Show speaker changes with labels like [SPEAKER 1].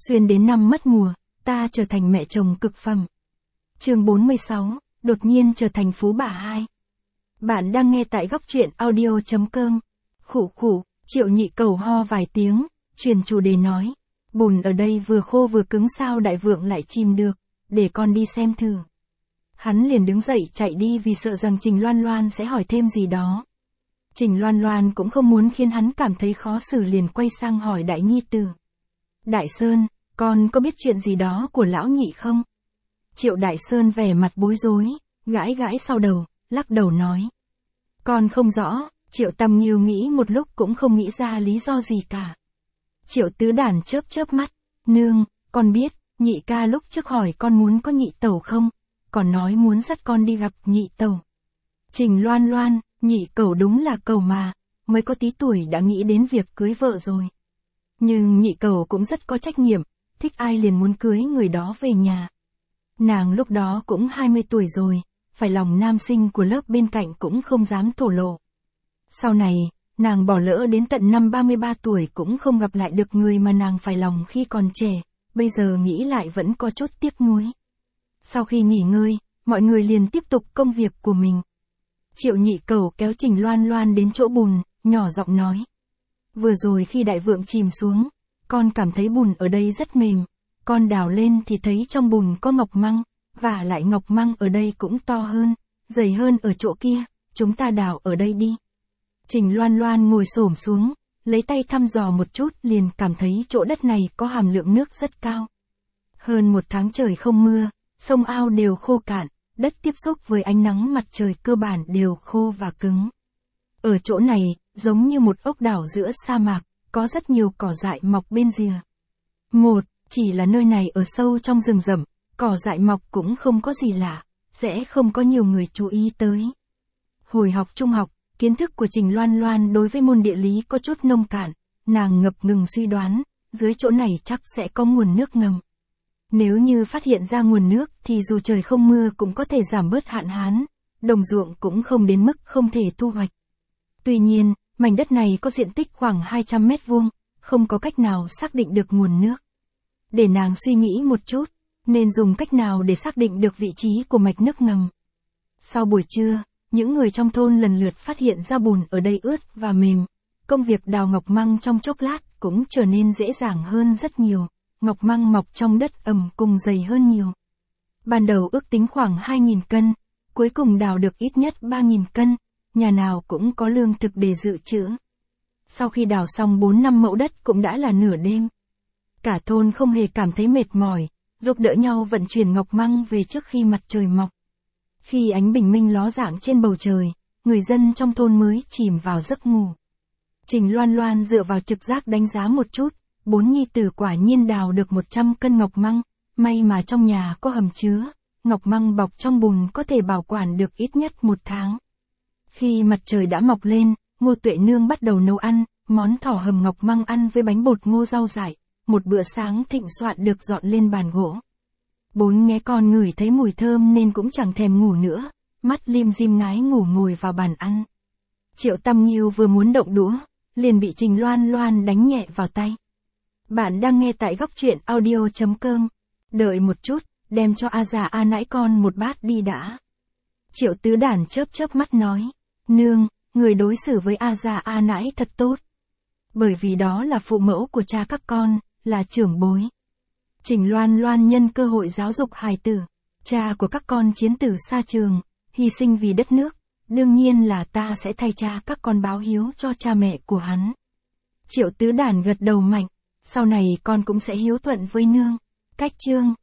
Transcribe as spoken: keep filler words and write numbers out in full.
[SPEAKER 1] Xuyên đến năm mất mùa, ta trở thành mẹ chồng cực phẩm. Chương bốn mươi sáu, đột nhiên trở thành phú bà hai. Bạn đang nghe tại góc truyện audio chấm com. Khụ khụ, Triệu Nhị Cẩu ho vài tiếng, truyền chủ đề nói. Bùn ở đây vừa khô vừa cứng sao đại vượng lại chìm được, để con đi xem thử. Hắn liền đứng dậy chạy đi vì sợ rằng Trình Loan Loan sẽ hỏi thêm gì đó. Trình Loan Loan cũng không muốn khiến hắn cảm thấy khó xử liền quay sang hỏi Đại Nhi Tử. Đại Sơn, con có biết chuyện gì đó của lão nhị không? Triệu Đại Sơn vẻ mặt bối rối, gãi gãi sau đầu, lắc đầu nói. Con không rõ, Triệu Tam Nghiêu nghĩ một lúc cũng không nghĩ ra lý do gì cả. Triệu Tứ Đản chớp chớp mắt, nương, con biết, nhị ca lúc trước hỏi con muốn có nhị tẩu không, còn nói muốn dắt con đi gặp nhị tẩu. Trình Loan Loan, nhị cẩu đúng là cẩu mà, mới có tí tuổi đã nghĩ đến việc cưới vợ rồi. Nhưng nhị cẩu cũng rất có trách nhiệm, thích ai liền muốn cưới người đó về nhà. Nàng lúc đó cũng hai mươi tuổi rồi, phải lòng nam sinh của lớp bên cạnh cũng không dám thổ lộ. Sau này, nàng bỏ lỡ đến tận năm ba mươi ba tuổi cũng không gặp lại được người mà nàng phải lòng khi còn trẻ, bây giờ nghĩ lại vẫn có chút tiếc nuối. Sau khi nghỉ ngơi, mọi người liền tiếp tục công việc của mình. Triệu Nhị Cẩu kéo Trình Loan Loan đến chỗ bùn, nhỏ giọng nói. Vừa rồi khi đại vượng chìm xuống, con cảm thấy bùn ở đây rất mềm, con đào lên thì thấy trong bùn có ngọc măng, và lại ngọc măng ở đây cũng to hơn, dày hơn ở chỗ kia, chúng ta đào ở đây đi. Trình Loan Loan ngồi xổm xuống, lấy tay thăm dò một chút liền cảm thấy chỗ đất này có hàm lượng nước rất cao. Hơn một tháng trời không mưa, sông ao đều khô cạn, đất tiếp xúc với ánh nắng mặt trời cơ bản đều khô và cứng. Ở chỗ này, giống như một ốc đảo giữa sa mạc, có rất nhiều cỏ dại mọc bên rìa. Một, chỉ là nơi này ở sâu trong rừng rậm, cỏ dại mọc cũng không có gì lạ, sẽ không có nhiều người chú ý tới. Hồi học trung học, kiến thức của Trình Loan Loan đối với môn địa lý có chút nông cạn, nàng ngập ngừng suy đoán, dưới chỗ này chắc sẽ có nguồn nước ngầm. Nếu như phát hiện ra nguồn nước thì dù trời không mưa cũng có thể giảm bớt hạn hán, đồng ruộng cũng không đến mức không thể thu hoạch. Tuy nhiên, mảnh đất này có diện tích khoảng hai trăm mét vuông, không có cách nào xác định được nguồn nước. Để nàng suy nghĩ một chút, nên dùng cách nào để xác định được vị trí của mạch nước ngầm. Sau buổi trưa, những người trong thôn lần lượt phát hiện ra bùn ở đây ướt và mềm. Công việc đào ngọc măng trong chốc lát cũng trở nên dễ dàng hơn rất nhiều. Ngọc măng mọc trong đất ẩm cùng dày hơn nhiều. Ban đầu ước tính khoảng hai nghìn cân, cuối cùng đào được ít nhất ba nghìn cân, nhà nào cũng có lương thực để dự trữ. Sau khi đào xong bốn năm mẫu đất cũng đã là nửa đêm. Cả thôn không hề cảm thấy mệt mỏi, giúp đỡ nhau vận chuyển ngọc măng về trước khi mặt trời mọc. Khi ánh bình minh ló dạng trên bầu trời, người dân trong thôn mới chìm vào giấc ngủ. Trình Loan Loan dựa vào trực giác đánh giá một chút, bốn nhi tử quả nhiên đào được một trăm cân ngọc măng, may mà trong nhà có hầm chứa, ngọc măng bọc trong bùn có thể bảo quản được ít nhất một tháng. Khi mặt trời đã mọc lên, Ngô Tuệ Nương bắt đầu nấu ăn, món thỏ hầm ngọc măng ăn với bánh bột ngô rau dại, một bữa sáng thịnh soạn được dọn lên bàn gỗ. Bốn nghe con ngửi thấy mùi thơm nên cũng chẳng thèm ngủ nữa, mắt lim dim ngái ngủ ngồi vào bàn ăn. Triệu Tam Nghiêu vừa muốn động đũa, liền bị Trình Loan Loan đánh nhẹ vào tay. Bạn đang nghe tại góc truyện audio chấm com. Đợi một chút, đem cho A già A nãi con một bát đi đã. Triệu Tứ Đản chớp chớp mắt nói. Nương, người đối xử với A già A nãi thật tốt. Bởi vì đó là phụ mẫu của cha các con, là trưởng bối. Trình Loan Loan nhân cơ hội giáo dục hài tử. Cha của các con chiến tử xa trường, hy sinh vì đất nước. Đương nhiên là ta sẽ thay cha các con báo hiếu cho cha mẹ của hắn. Triệu Tứ Đản gật đầu mạnh. Sau này con cũng sẽ hiếu thuận với nương. Cách chương.